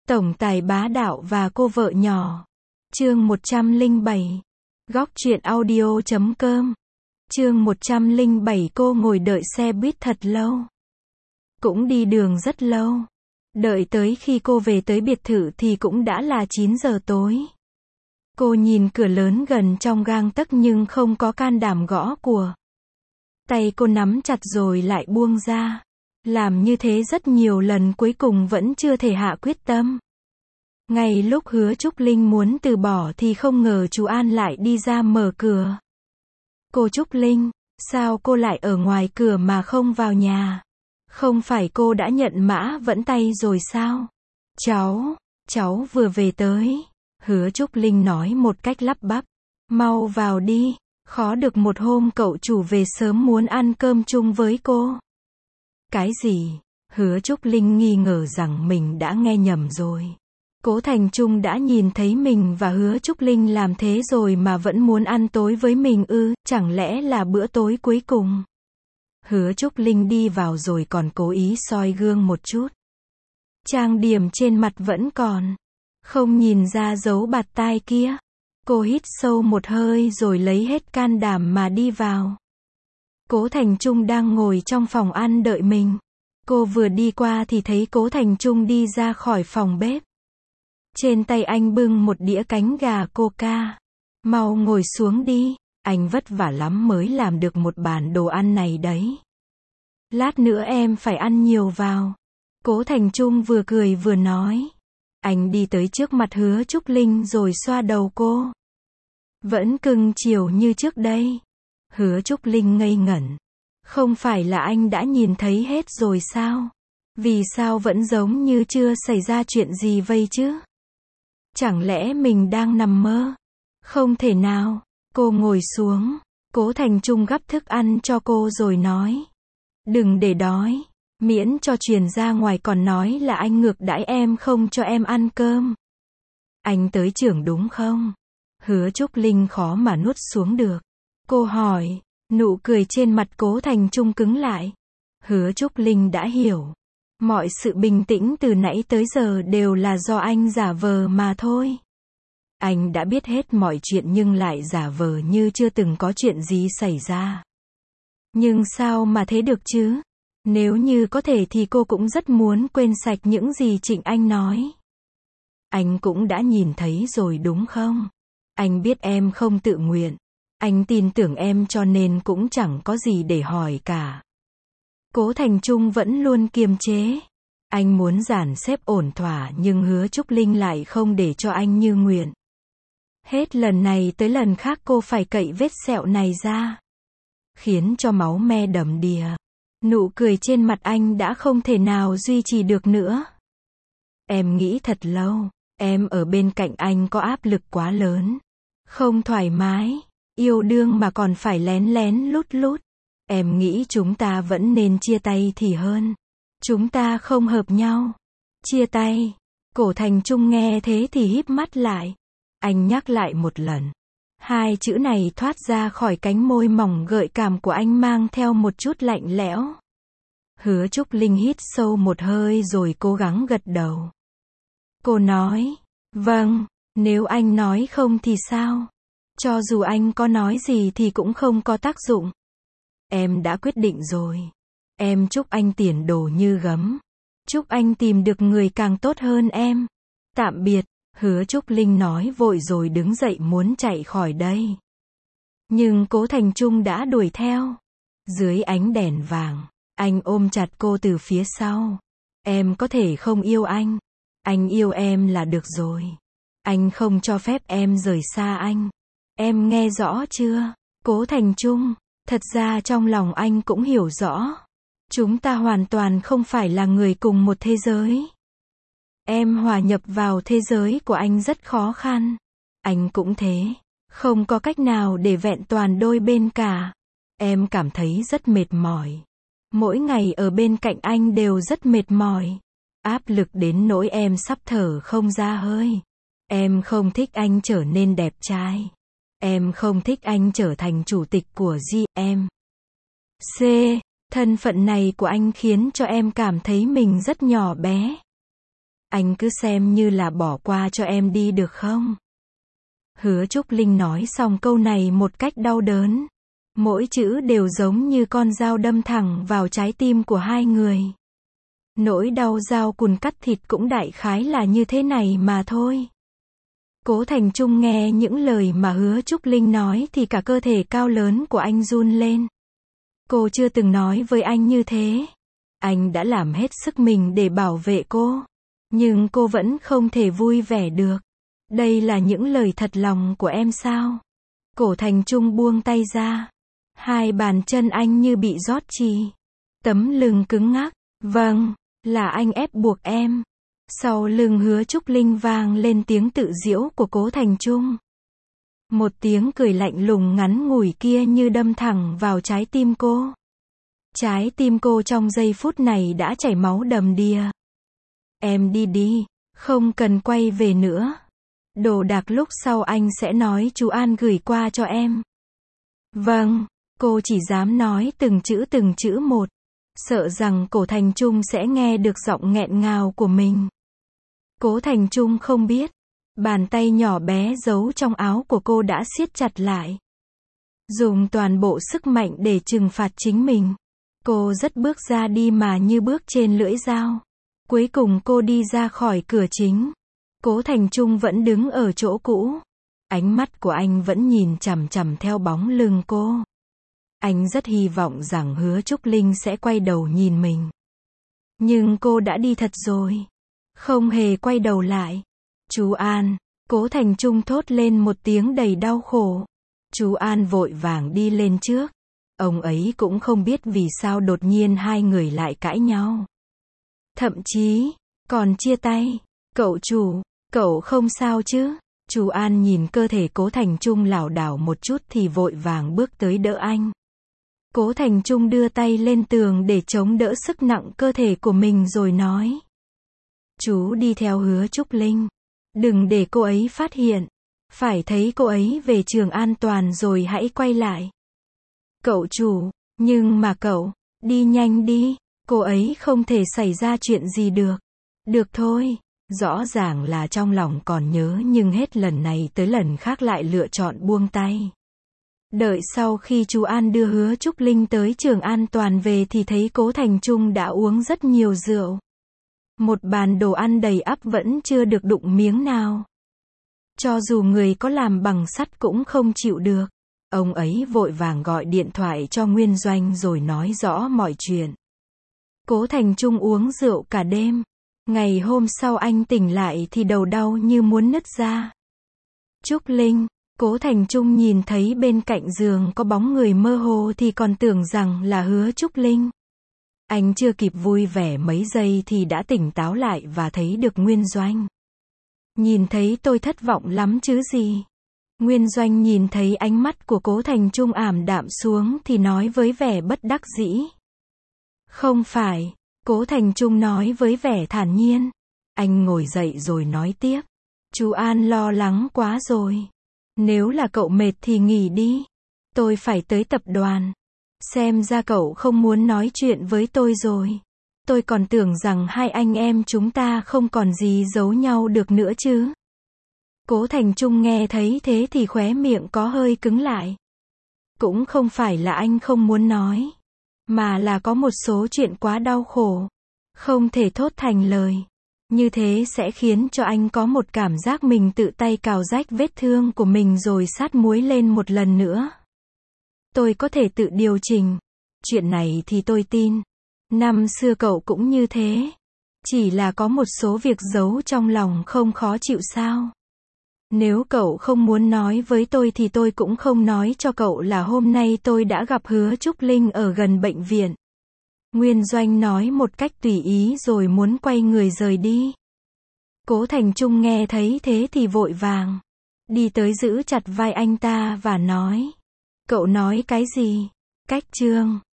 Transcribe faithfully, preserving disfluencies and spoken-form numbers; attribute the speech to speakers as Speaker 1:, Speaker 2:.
Speaker 1: Tổng tài bá đạo và cô vợ nhỏ. Chương một trăm lẻ bảy. Góc truyện audio chấm com. Chương một trăm lẻ bảy. Cô ngồi đợi xe buýt thật lâu. Cũng đi đường rất lâu. Đợi tới khi cô về tới biệt thự thì cũng đã là chín giờ tối. Cô nhìn cửa lớn gần trong gang tấc nhưng không có can đảm gõ cửa. Tay cô nắm chặt rồi lại buông ra. Làm như thế rất nhiều lần cuối cùng vẫn chưa thể hạ quyết tâm. Ngay lúc Hứa Trúc Linh muốn từ bỏ thì không ngờ chú An lại đi ra mở cửa. Cô Trúc Linh, sao cô lại ở ngoài cửa mà không vào nhà? Không phải cô đã nhận mã vẫn tay rồi sao? Cháu, cháu vừa về tới. Hứa Trúc Linh nói một cách lắp bắp. Mau vào đi, khó được một hôm cậu chủ về sớm muốn ăn cơm chung với cô. Cái gì? Hứa Trúc Linh nghi ngờ rằng mình đã nghe nhầm rồi. Cố Thành Trung đã nhìn thấy mình và Hứa Trúc Linh làm thế rồi mà vẫn muốn ăn tối với mình ư, chẳng lẽ là bữa tối cuối cùng? Hứa Trúc Linh đi vào rồi còn cố ý soi gương một chút. Trang điểm trên mặt vẫn còn. Không nhìn ra dấu bạt tai kia. Cô hít sâu một hơi rồi lấy hết can đảm mà đi vào. Cố Thành Trung đang ngồi trong phòng ăn đợi mình. Cô vừa đi qua thì thấy Cố Thành Trung đi ra khỏi phòng bếp. Trên tay anh bưng một đĩa cánh gà coca. Mau ngồi xuống đi, anh vất vả lắm mới làm được một bàn đồ ăn này đấy. Lát nữa em phải ăn nhiều vào. Cố Thành Trung vừa cười vừa nói. Anh đi tới trước mặt Hứa Trúc Linh rồi xoa đầu cô. Vẫn cưng chiều như trước đây. Hứa Trúc Linh ngây ngẩn. Không phải là anh đã nhìn thấy hết rồi sao? Vì sao vẫn giống như chưa xảy ra chuyện gì vậy chứ? Chẳng lẽ mình đang nằm mơ? Không thể nào. Cô ngồi xuống. Cố Thành Trung gắp thức ăn cho cô rồi nói. Đừng để đói. Miễn cho truyền ra ngoài còn nói là anh ngược đãi em không cho em ăn cơm. Anh tới trưởng đúng không? Hứa Trúc Linh khó mà nuốt xuống được. Cô hỏi. Nụ cười trên mặt Cố Thành Trung cứng lại. Hứa Trúc Linh đã hiểu. Mọi sự bình tĩnh từ nãy tới giờ đều là do anh giả vờ mà thôi. Anh đã biết hết mọi chuyện nhưng lại giả vờ như chưa từng có chuyện gì xảy ra. Nhưng sao mà thế được chứ? Nếu như có thể thì cô cũng rất muốn quên sạch những gì Trịnh Anh nói. Anh cũng đã nhìn thấy rồi đúng không? Anh biết em không tự nguyện. Anh tin tưởng em cho nên cũng chẳng có gì để hỏi cả. Cố Thành Trung vẫn luôn kiềm chế. Anh muốn dàn xếp ổn thỏa nhưng Hứa Trúc Linh lại không để cho anh như nguyện. Hết lần này tới lần khác cô phải cậy vết sẹo này ra. Khiến cho máu me đầm đìa. Nụ cười trên mặt anh đã không thể nào duy trì được nữa. Em nghĩ thật lâu. Em ở bên cạnh anh có áp lực quá lớn. Không thoải mái. Yêu đương mà còn phải lén lén lút lút. Em nghĩ chúng ta vẫn nên chia tay thì hơn. Chúng ta không hợp nhau. Chia tay. Cố Thành Trung nghe thế thì híp mắt lại. Anh nhắc lại một lần. Hai chữ này thoát ra khỏi cánh môi mỏng gợi cảm của anh mang theo một chút lạnh lẽo. Hứa Trúc Linh hít sâu một hơi rồi cố gắng gật đầu. Cô nói. Vâng, nếu anh nói không thì sao? Cho dù anh có nói gì thì cũng không có tác dụng. Em đã quyết định rồi. Em chúc anh tiền đồ như gấm. Chúc anh tìm được người càng tốt hơn em. Tạm biệt. Hứa Trúc Linh nói vội rồi đứng dậy muốn chạy khỏi đây. Nhưng Cố Thành Trung đã đuổi theo. Dưới ánh đèn vàng, anh ôm chặt cô từ phía sau. Em có thể không yêu anh. Anh yêu em là được rồi. Anh không cho phép em rời xa anh. Em nghe rõ chưa? Cố Thành Trung, thật ra trong lòng anh cũng hiểu rõ. Chúng ta hoàn toàn không phải là người cùng một thế giới. Em hòa nhập vào thế giới của anh rất khó khăn. Anh cũng thế. Không có cách nào để vẹn toàn đôi bên cả. Em cảm thấy rất mệt mỏi. Mỗi ngày ở bên cạnh anh đều rất mệt mỏi. Áp lực đến nỗi em sắp thở không ra hơi. Em không thích anh trở nên đẹp trai. Em không thích anh trở thành chủ tịch của giê em. C. Thân phận này của anh khiến cho em cảm thấy mình rất nhỏ bé. Anh cứ xem như là bỏ qua cho em đi được không? Hứa Trúc Linh nói xong câu này một cách đau đớn. Mỗi chữ đều giống như con dao đâm thẳng vào trái tim của hai người. Nỗi đau dao cùn cắt thịt cũng đại khái là như thế này mà thôi. Cố Thành Trung nghe những lời mà Hứa Trúc Linh nói thì cả cơ thể cao lớn của anh run lên. Cô chưa từng nói với anh như thế. Anh đã làm hết sức mình để bảo vệ cô. Nhưng cô vẫn không thể vui vẻ được. Đây là những lời thật lòng của em sao? Cố Thành Trung buông tay ra. Hai bàn chân anh như bị rót chì. Tấm lưng cứng ngắc. Vâng, là anh ép buộc em. Sau lưng Hứa Trúc Linh vang lên tiếng tự giễu của Cố Thành Trung. Một tiếng cười lạnh lùng ngắn ngủi kia như đâm thẳng vào trái tim cô. Trái tim cô trong giây phút này đã chảy máu đầm đìa. Em đi đi, không cần quay về nữa. Đồ đạc lúc sau anh sẽ nói chú An gửi qua cho em. Vâng, cô chỉ dám nói từng chữ từng chữ một. Sợ rằng Cố Thành Trung sẽ nghe được giọng nghẹn ngào của mình. Cố Thành Trung không biết. Bàn tay nhỏ bé giấu trong áo của cô đã siết chặt lại. Dùng toàn bộ sức mạnh để trừng phạt chính mình. Cô rất bước ra đi mà như bước trên lưỡi dao. Cuối cùng cô đi ra khỏi cửa chính. Cố Thành Trung vẫn đứng ở chỗ cũ. Ánh mắt của anh vẫn nhìn chằm chằm theo bóng lưng cô. Anh rất hy vọng rằng Hứa Trúc Linh sẽ quay đầu nhìn mình. Nhưng cô đã đi thật rồi. Không hề quay đầu lại. Chú An, Cố Thành Trung thốt lên một tiếng đầy đau khổ. Chú An vội vàng đi lên trước. Ông ấy cũng không biết vì sao đột nhiên hai người lại cãi nhau. Thậm chí, còn chia tay. Cậu chủ, cậu không sao chứ? Chú An nhìn cơ thể Cố Thành Trung lảo đảo một chút thì vội vàng bước tới đỡ anh. Cố Thành Trung đưa tay lên tường để chống đỡ sức nặng cơ thể của mình rồi nói. Chú đi theo Hứa Trúc Linh. Đừng để cô ấy phát hiện. Phải thấy cô ấy về trường an toàn rồi hãy quay lại. Cậu chủ, nhưng mà cậu, đi nhanh đi, cô ấy không thể xảy ra chuyện gì được. Được thôi, rõ ràng là trong lòng còn nhớ nhưng hết lần này tới lần khác lại lựa chọn buông tay. Đợi sau khi chú An đưa Hứa Trúc Linh tới trường an toàn về thì thấy Cố Thành Trung đã uống rất nhiều rượu. Một bàn đồ ăn đầy ắp vẫn chưa được đụng miếng nào. Cho dù người có làm bằng sắt cũng không chịu được. Ông ấy vội vàng gọi điện thoại cho Nguyên Doanh rồi nói rõ mọi chuyện. Cố Thành Trung uống rượu cả đêm. Ngày hôm sau anh tỉnh lại thì đầu đau như muốn nứt ra. Trúc Linh, Cố Thành Trung nhìn thấy bên cạnh giường có bóng người mơ hồ thì còn tưởng rằng là Hứa Trúc Linh. Anh chưa kịp vui vẻ mấy giây thì đã tỉnh táo lại và thấy được Nguyên Doanh. Nhìn thấy tôi thất vọng lắm chứ gì. Nguyên Doanh nhìn thấy ánh mắt của Cố Thành Trung ảm đạm xuống thì nói với vẻ bất đắc dĩ. Không phải, Cố Thành Trung nói với vẻ thản nhiên. Anh ngồi dậy rồi nói tiếp. Chú An lo lắng quá rồi. Nếu là cậu mệt thì nghỉ đi. Tôi phải tới tập đoàn. Xem ra cậu không muốn nói chuyện với tôi rồi. Tôi còn tưởng rằng hai anh em chúng ta không còn gì giấu nhau được nữa chứ. Cố Thành Trung nghe thấy thế thì khóe miệng có hơi cứng lại. Cũng không phải là anh không muốn nói. Mà là có một số chuyện quá đau khổ. Không thể thốt thành lời. Như thế sẽ khiến cho anh có một cảm giác mình tự tay cào rách vết thương của mình rồi sát muối lên một lần nữa. Tôi có thể tự điều chỉnh. Chuyện này thì tôi tin. Năm xưa cậu cũng như thế. Chỉ là có một số việc giấu trong lòng không khó chịu sao. Nếu cậu không muốn nói với tôi thì tôi cũng không nói cho cậu là hôm nay tôi đã gặp Hứa Trúc Linh ở gần bệnh viện. Nguyên Doanh nói một cách tùy ý rồi muốn quay người rời đi. Cố Thành Trung nghe thấy thế thì vội vàng. Đi tới giữ chặt vai anh ta và nói. Cậu nói cái gì? Cách chương